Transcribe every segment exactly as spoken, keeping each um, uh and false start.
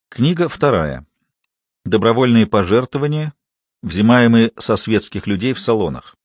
Книга вторая. Добровольные пожертвования, взимаемые со светских людей в салонах.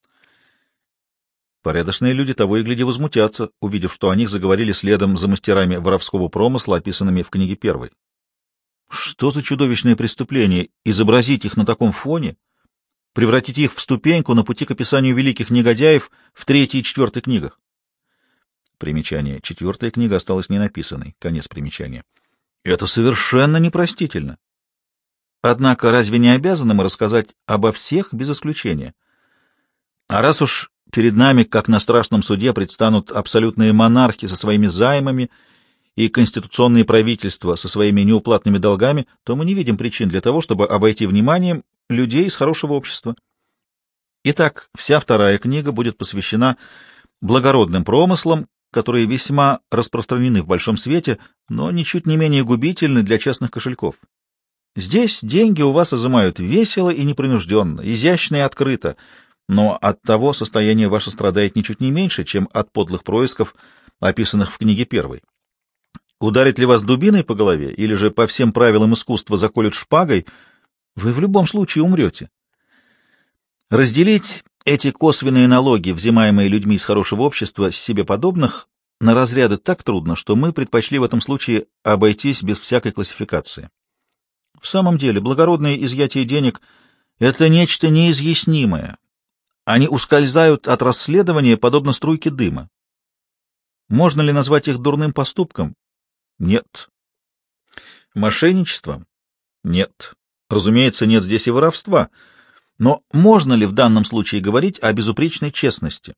Порядочные люди того и гляди возмутятся, увидев, что о них заговорили следом за мастерами воровского промысла, описанными в книге первой. Что за чудовищное преступление изобразить их на таком фоне, превратить их в ступеньку на пути к описанию великих негодяев в третьей и четвертой книгах? Примечание. Четвертая книга осталась ненаписанной. Конец примечания. Это совершенно непростительно. Однако разве не обязаны мы рассказать обо всех без исключения? А раз уж перед нами, как на страшном суде, предстанут абсолютные монархи со своими займами и конституционные правительства со своими неуплатными долгами, то мы не видим причин для того, чтобы обойти вниманием людей из хорошего общества. Итак, вся вторая книга будет посвящена благородным промыслам, которые весьма распространены в большом свете, но ничуть не менее губительны для частных кошельков. Здесь деньги у вас изымают весело и непринужденно, изящно и открыто, но от того состояние ваше страдает ничуть не меньше, чем от подлых происков, описанных в книге первой. Ударит ли вас дубиной по голове, или же по всем правилам искусства заколют шпагой, вы в любом случае умрете. Разделить эти косвенные налоги, взимаемые людьми из хорошего общества, с себе подобных, на разряды так трудно, что мы предпочли в этом случае обойтись без всякой классификации. В самом деле, благородное изъятие денег — это нечто неизъяснимое. Они ускользают от расследования, подобно струйке дыма. Можно ли назвать их дурным поступком? Нет. Мошенничеством? Нет. Разумеется, нет здесь и воровства. Но можно ли в данном случае говорить о безупречной честности?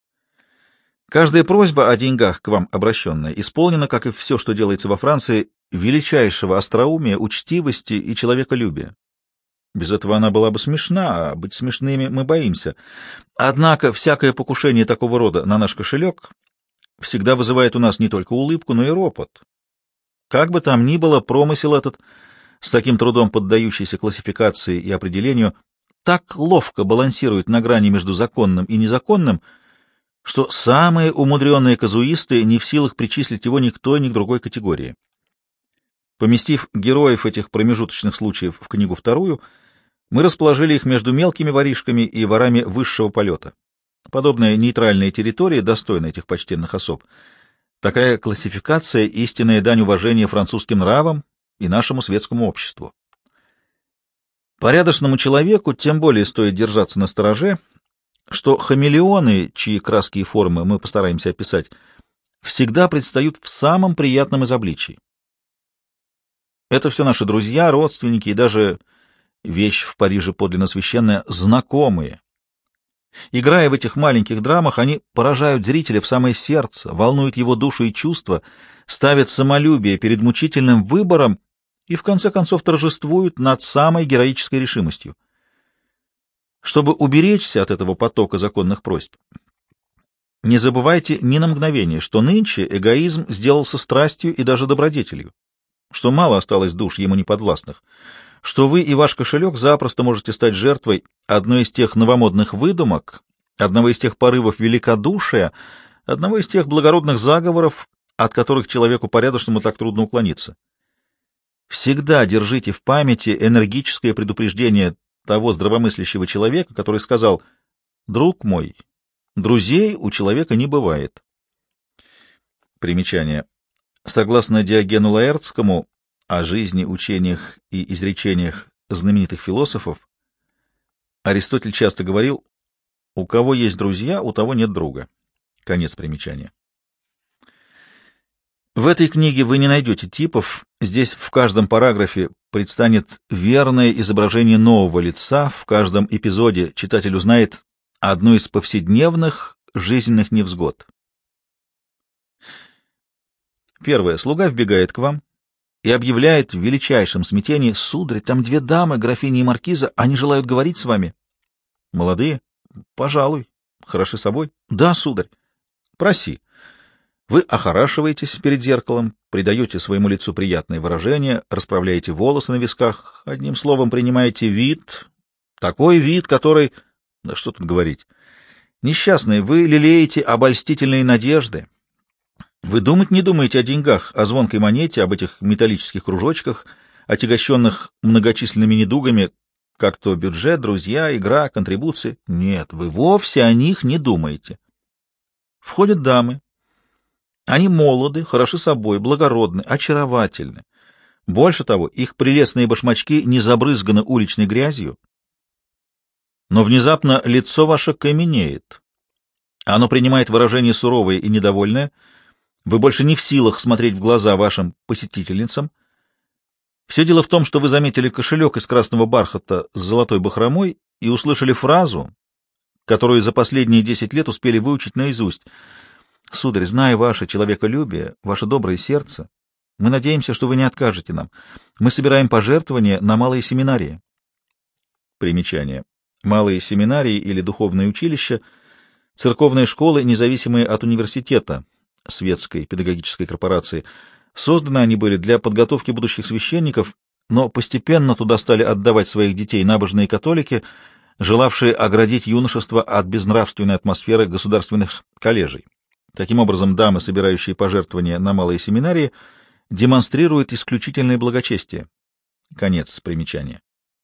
Каждая просьба о деньгах к вам обращенная исполнена, как и все, что делается во Франции, величайшего остроумия, учтивости и человеколюбия. Без этого она была бы смешна, а быть смешными мы боимся. Однако всякое покушение такого рода на наш кошелек всегда вызывает у нас не только улыбку, но и ропот. Как бы там ни было, промысел этот, с таким трудом поддающийся классификации и определению, так ловко балансирует на грани между законным и незаконным, что самые умудренные казуисты не в силах причислить его ни к той, ни к другой категории. Поместив героев этих промежуточных случаев в книгу вторую, мы расположили их между мелкими воришками и ворами высшего полета. Подобная нейтральная территория достойна этих почтенных особ. Такая классификация — истинная дань уважения французским нравам и нашему светскому обществу. Порядочному человеку тем более стоит держаться настороже, что хамелеоны, чьи краски и формы мы постараемся описать, всегда предстают в самом приятном из обличий. Это все наши друзья, родственники и даже, вещь в Париже подлинно священная, знакомые. Играя в этих маленьких драмах, они поражают зрителя в самое сердце, волнуют его душу и чувства, ставят самолюбие перед мучительным выбором и, в конце концов, торжествуют над самой героической решимостью. Чтобы уберечься от этого потока законных просьб, не забывайте ни на мгновение, что нынче эгоизм сделался страстью и даже добродетелью, что мало осталось душ ему неподвластных, что вы и ваш кошелек запросто можете стать жертвой одной из тех новомодных выдумок, одного из тех порывов великодушия, одного из тех благородных заговоров, от которых человеку порядочному так трудно уклониться. Всегда держите в памяти энергическое предупреждение того здравомыслящего человека, который сказал: «Друг мой, друзей у человека не бывает». Примечание. Согласно Диогену Лаэртскому о жизни, учениях и изречениях знаменитых философов, Аристотель часто говорил: «У кого есть друзья, у того нет друга». Конец примечания. В этой книге вы не найдете типов, здесь в каждом параграфе предстанет верное изображение нового лица, в каждом эпизоде читатель узнает одну из повседневных жизненных невзгод. Первое. Слуга вбегает к вам и объявляет в величайшем смятении: «Сударь, там две дамы, графиня и маркиза, они желают говорить с вами». Молодые? Пожалуй. Хороши собой? Да, сударь. Проси. Вы охорашиваетесь перед зеркалом, придаете своему лицу приятное выражение, расправляете волосы на висках, одним словом, принимаете вид, такой вид, который... Да что тут говорить? Несчастные, вы лелеете обольстительные надежды, Вы думать не думаете о деньгах, о звонкой монете, об этих металлических кружочках, отягощенных многочисленными недугами, как то бюджет, друзья, игра, контрибуции. Нет, вы вовсе о них не думаете. Входят дамы. Они молоды, хороши собой, благородны, очаровательны. Больше того, их прелестные башмачки не забрызганы уличной грязью. Но внезапно лицо ваше каменеет. Оно принимает выражение суровое и недовольное. Вы больше не в силах смотреть в глаза вашим посетительницам. Все дело в том, что вы заметили кошелек из красного бархата с золотой бахромой и услышали фразу, которую за последние десять лет успели выучить наизусть. Сударь, зная ваше человеколюбие, ваше доброе сердце, мы надеемся, что вы не откажете нам. Мы собираем пожертвования на малые семинарии. Примечание. Малые семинарии или духовные училища — церковные школы, независимые от университета, светской педагогической корпорации. Созданы они были для подготовки будущих священников, но постепенно туда стали отдавать своих детей набожные католики, желавшие оградить юношество от безнравственной атмосферы государственных коллежей. Таким образом, дамы, собирающие пожертвования на малые семинарии, демонстрируют исключительное благочестие. Конец примечания.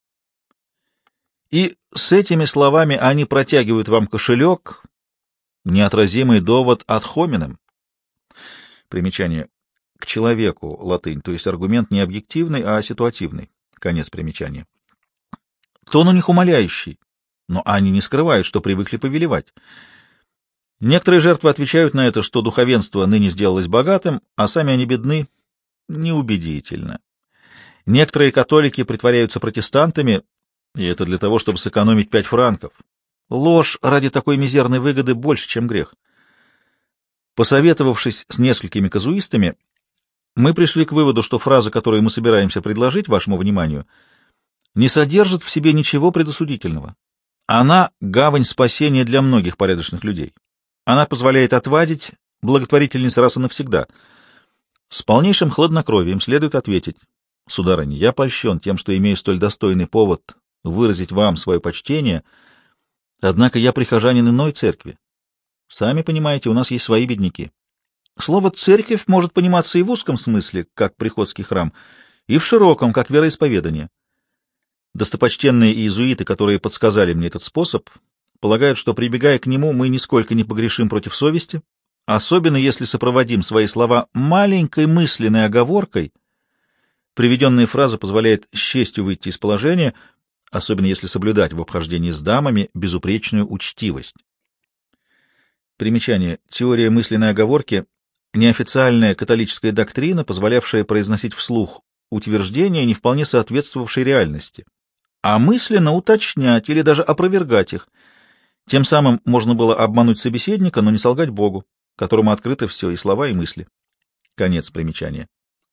И с этими словами они протягивают вам кошелек, неотразимый довод ad hominem. Примечание. К человеку, латынь, то есть аргумент не объективный, а ситуативный. Конец примечания. Тон у них умоляющий, но они не скрывают, что привыкли повелевать. Некоторые жертвы отвечают на это, что духовенство ныне сделалось богатым, а сами они бедны. Неубедительно. Некоторые католики притворяются протестантами, и это для того, чтобы сэкономить пять франков. Ложь ради такой мизерной выгоды больше, чем грех. Посоветовавшись с несколькими казуистами, мы пришли к выводу, что фраза, которую мы собираемся предложить вашему вниманию, не содержит в себе ничего предосудительного. Она — гавань спасения для многих порядочных людей. Она позволяет отвадить благотворительниц раз и навсегда. С полнейшим хладнокровием следует ответить: сударыня, я польщен тем, что имею столь достойный повод выразить вам свое почтение, однако я прихожанин иной церкви. Сами понимаете, у нас есть свои бедняки. Слово «церковь» может пониматься и в узком смысле, как приходский храм, и в широком, как вероисповедание. Достопочтенные иезуиты, которые подсказали мне этот способ, полагают, что, прибегая к нему, мы нисколько не погрешим против совести, особенно если сопроводим свои слова маленькой мысленной оговоркой. Приведенная фраза позволяет с честью выйти из положения, особенно если соблюдать в обхождении с дамами безупречную учтивость. Примечание. Теория мысленной оговорки — неофициальная католическая доктрина, позволявшая произносить вслух утверждения, не вполне соответствовавшие реальности, а мысленно уточнять или даже опровергать их. Тем самым можно было обмануть собеседника, но не солгать Богу, которому открыто все, и слова, и мысли. Конец примечания.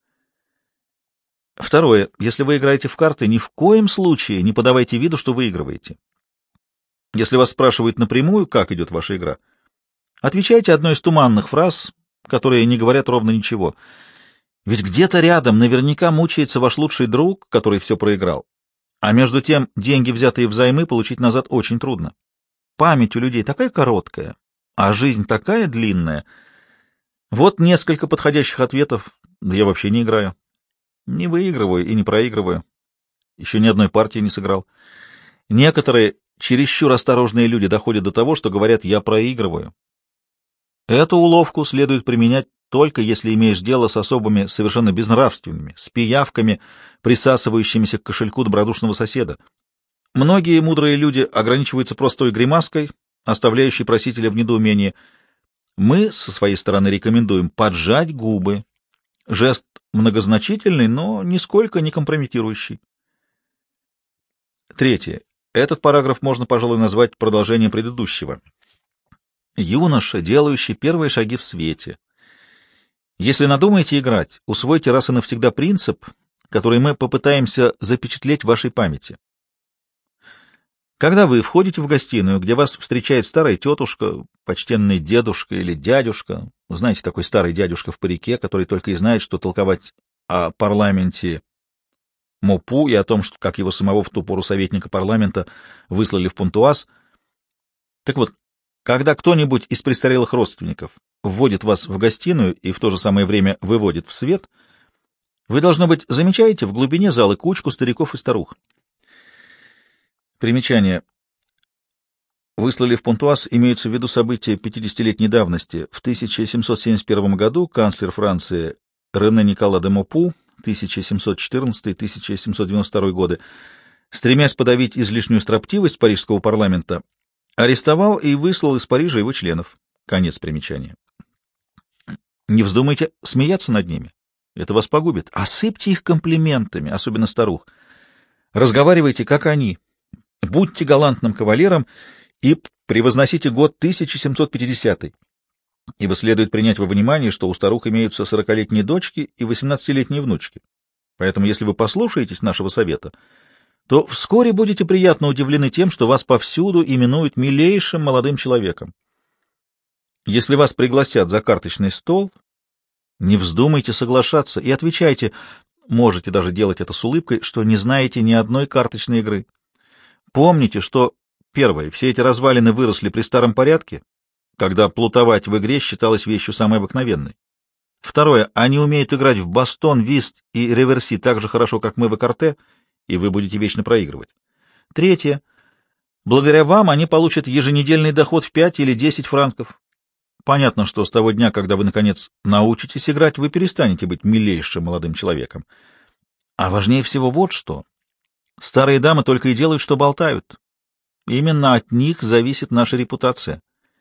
Второе. Если вы играете в карты, ни в коем случае не подавайте виду, что выигрываете. Если вас спрашивают напрямую, как идет ваша игра, отвечайте одной из туманных фраз, которые не говорят ровно ничего. Ведь где-то рядом наверняка мучается ваш лучший друг, который все проиграл. А между тем, деньги, взятые взаймы, получить назад очень трудно. Память у людей такая короткая, а жизнь такая длинная. Вот несколько подходящих ответов. Да я вообще не играю. Не выигрываю и не проигрываю. Еще ни одной партии не сыграл. Некоторые чересчур осторожные люди доходят до того, что говорят: «я проигрываю». Эту уловку следует применять только если имеешь дело с особыми совершенно безнравственными, с пиявками, присасывающимися к кошельку добродушного соседа. Многие мудрые люди ограничиваются простой гримаской, оставляющей просителя в недоумении. Мы, со своей стороны, рекомендуем поджать губы. Жест многозначительный, но нисколько не компрометирующий. Третье. Этот параграф можно, пожалуй, назвать продолжением предыдущего. Юноша, делающий первые шаги в свете. Если надумаете играть, усвойте раз и навсегда принцип, который мы попытаемся запечатлеть в вашей памяти. Когда вы входите в гостиную, где вас встречает старая тетушка, почтенный дедушка или дядюшка, знаете, такой старый дядюшка в парике, который только и знает, что толковать о парламенте Мопу и о том, что, как его самого в ту пору советника парламента выслали в Пунтуаз. Так вот, когда кто-нибудь из престарелых родственников вводит вас в гостиную и в то же самое время выводит в свет, вы, должно быть, замечаете в глубине зала кучку стариков и старух. Примечание. Выслали в Понтуаз имеются в виду события пятидесятилетней давности. В тысяча семьсот семьдесят первом году канцлер Франции Рене Никола де Мопу, тысяча семьсот четырнадцатый — тысяча семьсот девяносто второй годы, стремясь подавить излишнюю строптивость парижского парламента, арестовал и выслал из Парижа его членов. Конец примечания. Не вздумайте смеяться над ними. Это вас погубит. Осыпьте их комплиментами, особенно старух. Разговаривайте, как они. Будьте галантным кавалером и превозносите год тысяча семьсот пятидесятый. Ибо следует принять во внимание, что у старух имеются сорокалетние дочки и восемнадцатилетние внучки. Поэтому, если вы послушаетесь нашего совета, то вскоре будете приятно удивлены тем, что вас повсюду именуют милейшим молодым человеком. Если вас пригласят за карточный стол, не вздумайте соглашаться и отвечайте, можете даже делать это с улыбкой, что не знаете ни одной карточной игры. Помните, что, первое, все эти развалины выросли при старом порядке, когда плутовать в игре считалось вещью самой обыкновенной. Второе, они умеют играть в бастон, вист и реверси так же хорошо, как мы в экарте, и вы будете вечно проигрывать. Третье, благодаря вам они получат еженедельный доход в пять или десять франков. Понятно, что с того дня, когда вы, наконец, научитесь играть, вы перестанете быть милейшим молодым человеком. А важнее всего вот что. Старые дамы только и делают, что болтают. Именно от них зависит наша репутация.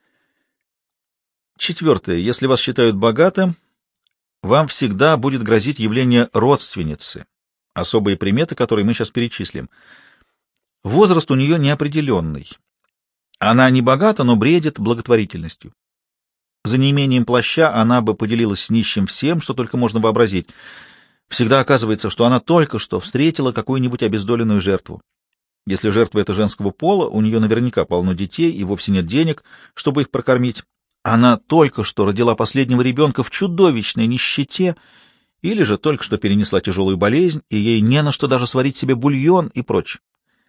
Четвертое. Если вас считают богатым, вам всегда будет грозить явление родственницы, особые приметы, которые мы сейчас перечислим. Возраст у нее неопределенный. Она не богата, но бредит благотворительностью. За неимением плаща она бы поделилась с нищим всем, что только можно вообразить. Всегда оказывается, что она только что встретила какую-нибудь обездоленную жертву. Если жертва это женского пола, у нее наверняка полно детей и вовсе нет денег, чтобы их прокормить. Она только что родила последнего ребенка в чудовищной нищете, или же только что перенесла тяжелую болезнь, и ей не на что даже сварить себе бульон и прочее.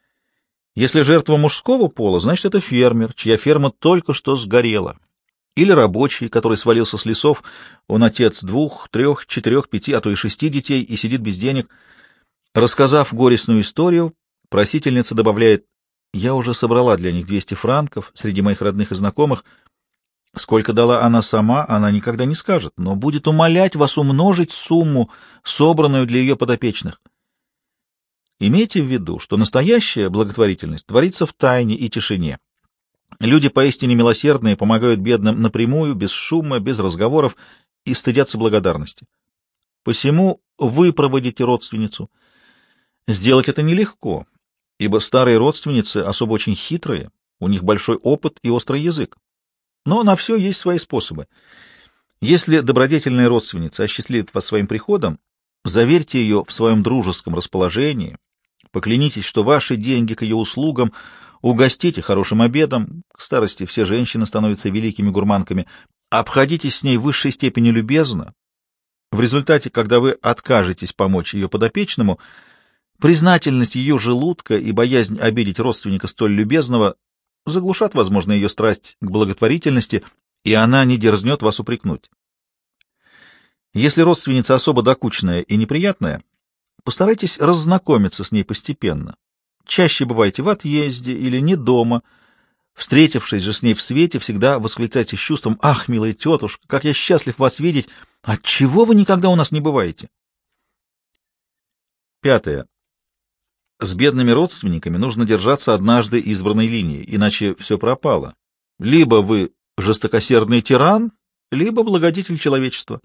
Если жертва мужского пола, значит, это фермер, чья ферма только что сгорела. Или рабочий, который свалился с лесов, он отец двух, трех, четырех, пяти, а то и шести детей и сидит без денег. Рассказав горестную историю, просительница добавляет: «Я уже собрала для них двести франков среди моих родных и знакомых. Сколько дала она сама, она никогда не скажет, но будет умолять вас умножить сумму, собранную для ее подопечных». Имейте в виду, что настоящая благотворительность творится в тайне и тишине. Люди поистине милосердные помогают бедным напрямую, без шума, без разговоров и стыдятся благодарности. Посему вы проводите родственницу. Сделать это нелегко, ибо старые родственницы особо очень хитрые, у них большой опыт и острый язык. Но на все есть свои способы. Если добродетельная родственница осчастливит вас своим приходом, заверьте ее в своем дружеском расположении, поклянитесь, что ваши деньги к ее услугам, угостите хорошим обедом, к старости все женщины становятся великими гурманками, обходитесь с ней в высшей степени любезно. В результате, когда вы откажетесь помочь ее подопечному, признательность ее желудка и боязнь обидеть родственника столь любезного заглушат, возможно, ее страсть к благотворительности, и она не дерзнет вас упрекнуть. Если родственница особо докучная и неприятная, постарайтесь раззнакомиться с ней постепенно. Чаще бывайте в отъезде или не дома. Встретившись же с ней в свете, всегда восклицайте с чувством: «Ах, милая тетушка, как я счастлив вас видеть! Отчего вы никогда у нас не бываете?» Пятое. С бедными родственниками нужно держаться однажды избранной линии, иначе все пропало. Либо вы жестокосердный тиран, либо благодетель человечества.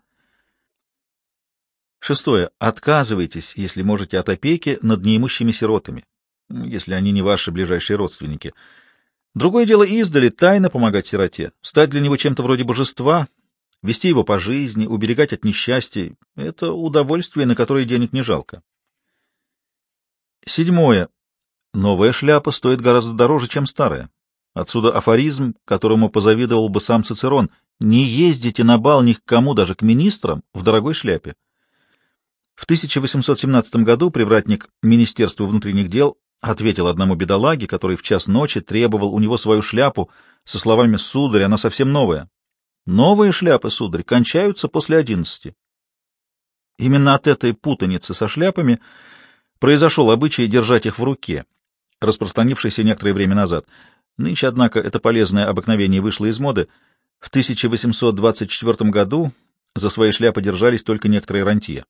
Шестое. Отказывайтесь, если можете, от опеки над неимущими сиротами, если они не ваши ближайшие родственники. Другое дело издали тайно помогать сироте, стать для него чем-то вроде божества, вести его по жизни, уберегать от несчастий — это удовольствие, на которое денег не жалко. Седьмое. Новая шляпа стоит гораздо дороже, чем старая. Отсюда афоризм, которому позавидовал бы сам Цицерон: «Не ездите на бал ни к кому, даже к министрам, в дорогой шляпе». В тысяча восемьсот семнадцатом году привратник Министерства внутренних дел ответил одному бедолаге, который в час ночи требовал у него свою шляпу, со словами: «Сударь, она совсем новая». Новые шляпы, сударь, кончаются после одиннадцати. Именно от этой путаницы со шляпами произошел обычай держать их в руке, распространившийся некоторое время назад. Нынче, однако, это полезное обыкновение вышло из моды. В тысяча восемьсот двадцать четвёртом году за свои шляпы держались только некоторые рантье.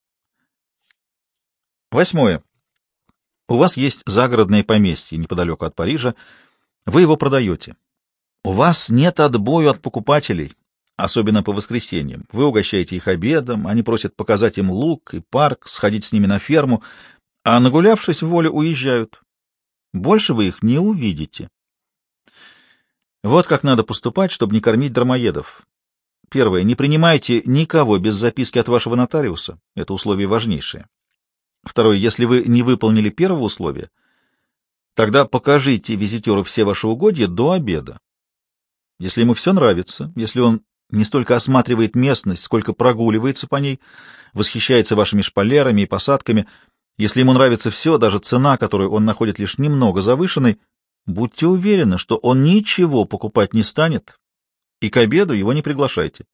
Восьмое. У вас есть загородное поместье неподалеку от Парижа. Вы его продаете. У вас нет отбою от покупателей, особенно по воскресеньям. Вы угощаете их обедом, они просят показать им луг и парк, сходить с ними на ферму, а нагулявшись в волю уезжают. Больше вы их не увидите. Вот как надо поступать, чтобы не кормить дармоедов. Первое. Не принимайте никого без записки от вашего нотариуса. Это условие важнейшее. Второе. Если вы не выполнили первого условия, тогда покажите визитеру все ваши угодья до обеда. Если ему все нравится, если он не столько осматривает местность, сколько прогуливается по ней, восхищается вашими шпалерами и посадками, если ему нравится все, даже цена, которую он находит лишь немного завышенной, будьте уверены, что он ничего покупать не станет, и к обеду его не приглашайте.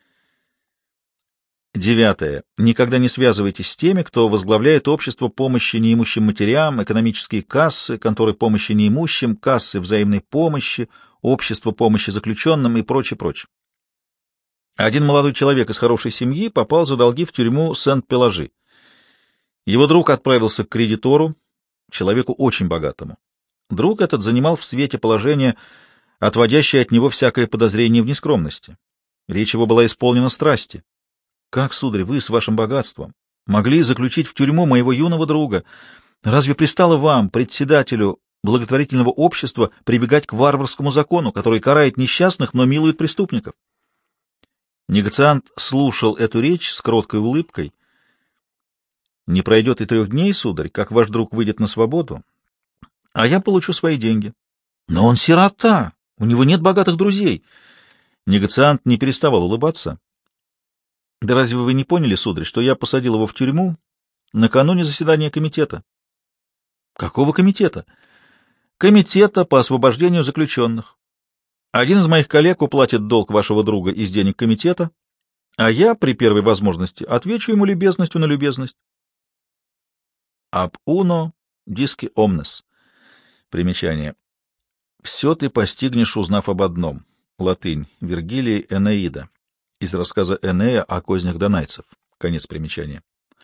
Девятое. Никогда не связывайтесь с теми, кто возглавляет общество помощи неимущим матерям, экономические кассы, конторы помощи неимущим, кассы взаимной помощи, общество помощи заключенным и прочее, прочее. Один молодой человек из хорошей семьи попал за долги в тюрьму Сент-Пеложи. Его друг отправился к кредитору, человеку очень богатому. Друг этот занимал в свете положение, отводящее от него всякое подозрение в нескромности. Речь его была исполнена страсти. «Как, сударь, вы с вашим богатством могли заключить в тюрьму моего юного друга? Разве пристало вам, председателю благотворительного общества, прибегать к варварскому закону, который карает несчастных, но милует преступников?» Негациант слушал эту речь с кроткой улыбкой. «Не пройдет и трех дней, сударь, как ваш друг выйдет на свободу, а я получу свои деньги». «Но он сирота, у него нет богатых друзей». Негациант не переставал улыбаться. «Да разве вы не поняли, сударь, что я посадил его в тюрьму накануне заседания комитета?» «Какого комитета?» «Комитета по освобождению заключенных. Один из моих коллег уплатит долг вашего друга из денег комитета, а я при первой возможности отвечу ему любезностью на любезность». «Ab uno disci omnes». Примечание. «Все ты постигнешь, узнав об одном». Латынь. Вергилий, Энеида. Из рассказа Энея о кознях донайцев. Конец примечания.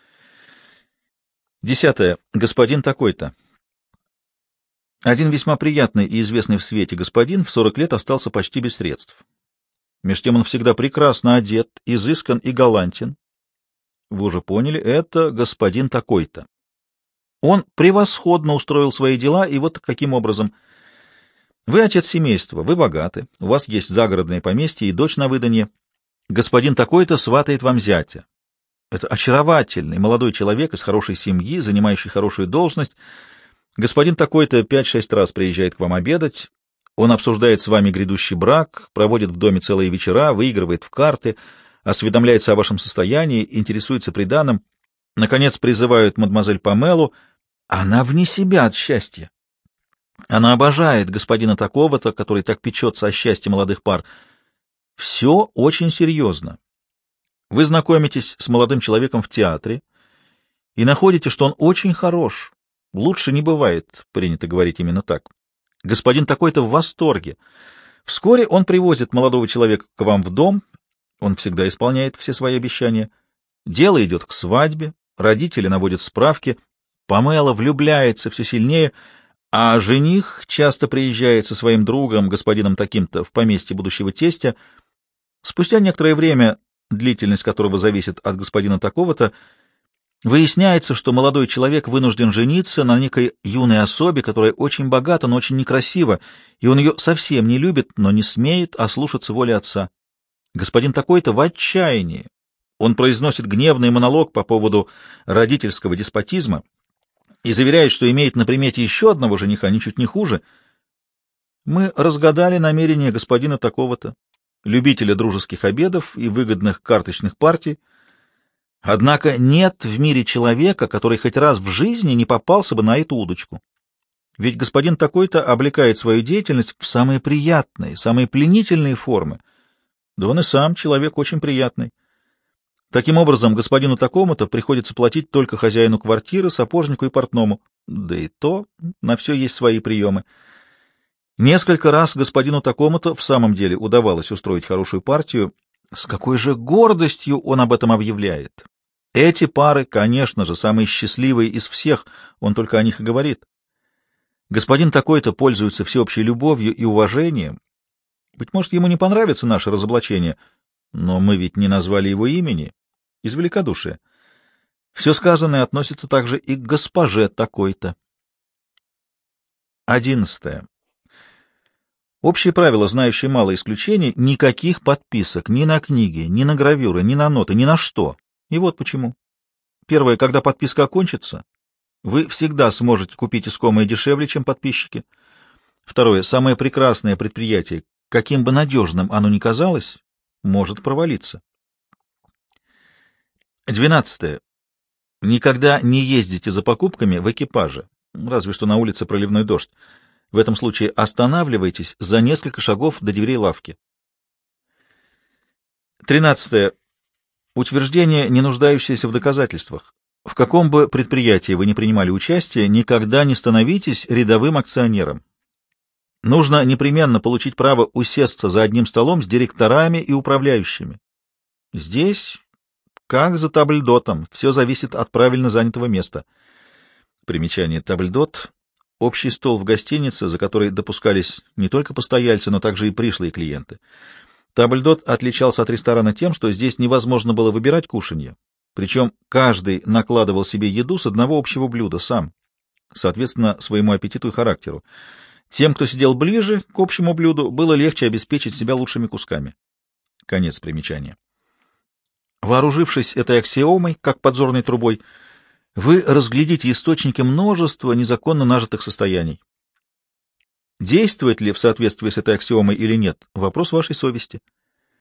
Десятое. Господин такой-то. Один весьма приятный и известный в свете господин в сорок лет остался почти без средств. Меж тем он всегда прекрасно одет, изыскан и галантен. Вы уже поняли, это господин такой-то. Он превосходно устроил свои дела, и вот каким образом. Вы отец семейства, вы богаты, у вас есть загородное поместье и дочь на выданье. Господин такой-то сватает вам зятя. Это очаровательный молодой человек из хорошей семьи, занимающий хорошую должность. Господин такой-то пять-шесть раз приезжает к вам обедать. Он обсуждает с вами грядущий брак, проводит в доме целые вечера, выигрывает в карты, осведомляется о вашем состоянии, интересуется приданым. Наконец призывают мадемуазель Памелу. Она вне себя от счастья. Она обожает господина такого-то, который так печется о счастье молодых пар. Все очень серьезно. Вы знакомитесь с молодым человеком в театре и находите, что он очень хорош. Лучше не бывает, принято говорить именно так. Господин такой-то в восторге. Вскоре он привозит молодого человека к вам в дом, он всегда исполняет все свои обещания. Дело идет к свадьбе, родители наводят справки, Памела влюбляется все сильнее, а жених часто приезжает со своим другом, господином таким-то, в поместье будущего тестя. Спустя некоторое время, длительность которого зависит от господина такого-то, выясняется, что молодой человек вынужден жениться на некой юной особе, которая очень богата, но очень некрасива, и он ее совсем не любит, но не смеет ослушаться воли отца. Господин такой-то в отчаянии. Он произносит гневный монолог по поводу родительского деспотизма и заверяет, что имеет на примете еще одного жениха, ничуть не хуже. Мы разгадали намерения господина такого-то, любителя дружеских обедов и выгодных карточных партий. Однако нет в мире человека, который хоть раз в жизни не попался бы на эту удочку. Ведь господин такой-то облекает свою деятельность в самые приятные, самые пленительные формы. Да он и сам человек очень приятный. Таким образом, господину такому-то приходится платить только хозяину квартиры, сапожнику и портному. Да и то на все есть свои приемы. Несколько раз господину такому-то в самом деле удавалось устроить хорошую партию. С какой же гордостью он об этом объявляет! Эти пары, конечно же, самые счастливые из всех, он только о них и говорит. Господин такой-то пользуется всеобщей любовью и уважением. Быть может, ему не понравится наше разоблачение, но мы ведь не назвали его имени из великодушия. Все сказанное относится также и к госпоже такой-то. Одиннадцатое. Общее правило, знающее мало исключений, никаких подписок ни на книги, ни на гравюры, ни на ноты, ни на что. И вот почему. Первое, когда подписка окончится, вы всегда сможете купить искомое дешевле, чем подписчики. Второе, самое прекрасное предприятие, каким бы надежным оно ни казалось, может провалиться. Двенадцатое. Никогда не ездите за покупками в экипаже, разве что на улице проливной дождь. В этом случае останавливайтесь за несколько шагов до дверей лавки. Тринадцатое. Утверждение, не нуждающееся в доказательствах. В каком бы предприятии вы ни принимали участие, никогда не становитесь рядовым акционером. Нужно непременно получить право усесться за одним столом с директорами и управляющими. Здесь, как за табльдотом, все зависит от правильно занятого места. Примечание: табльдот — общий стол в гостинице, за который допускались не только постояльцы, но также и пришлые клиенты. Табльдот отличался от ресторана тем, что здесь невозможно было выбирать кушанье, причем каждый накладывал себе еду с одного общего блюда сам, соответственно, своему аппетиту и характеру. Тем, кто сидел ближе к общему блюду, было легче обеспечить себя лучшими кусками. Конец примечания. Вооружившись этой аксиомой, как подзорной трубой, вы разглядите источники множества незаконно нажитых состояний. Действует ли в соответствии с этой аксиомой или нет — вопрос вашей совести.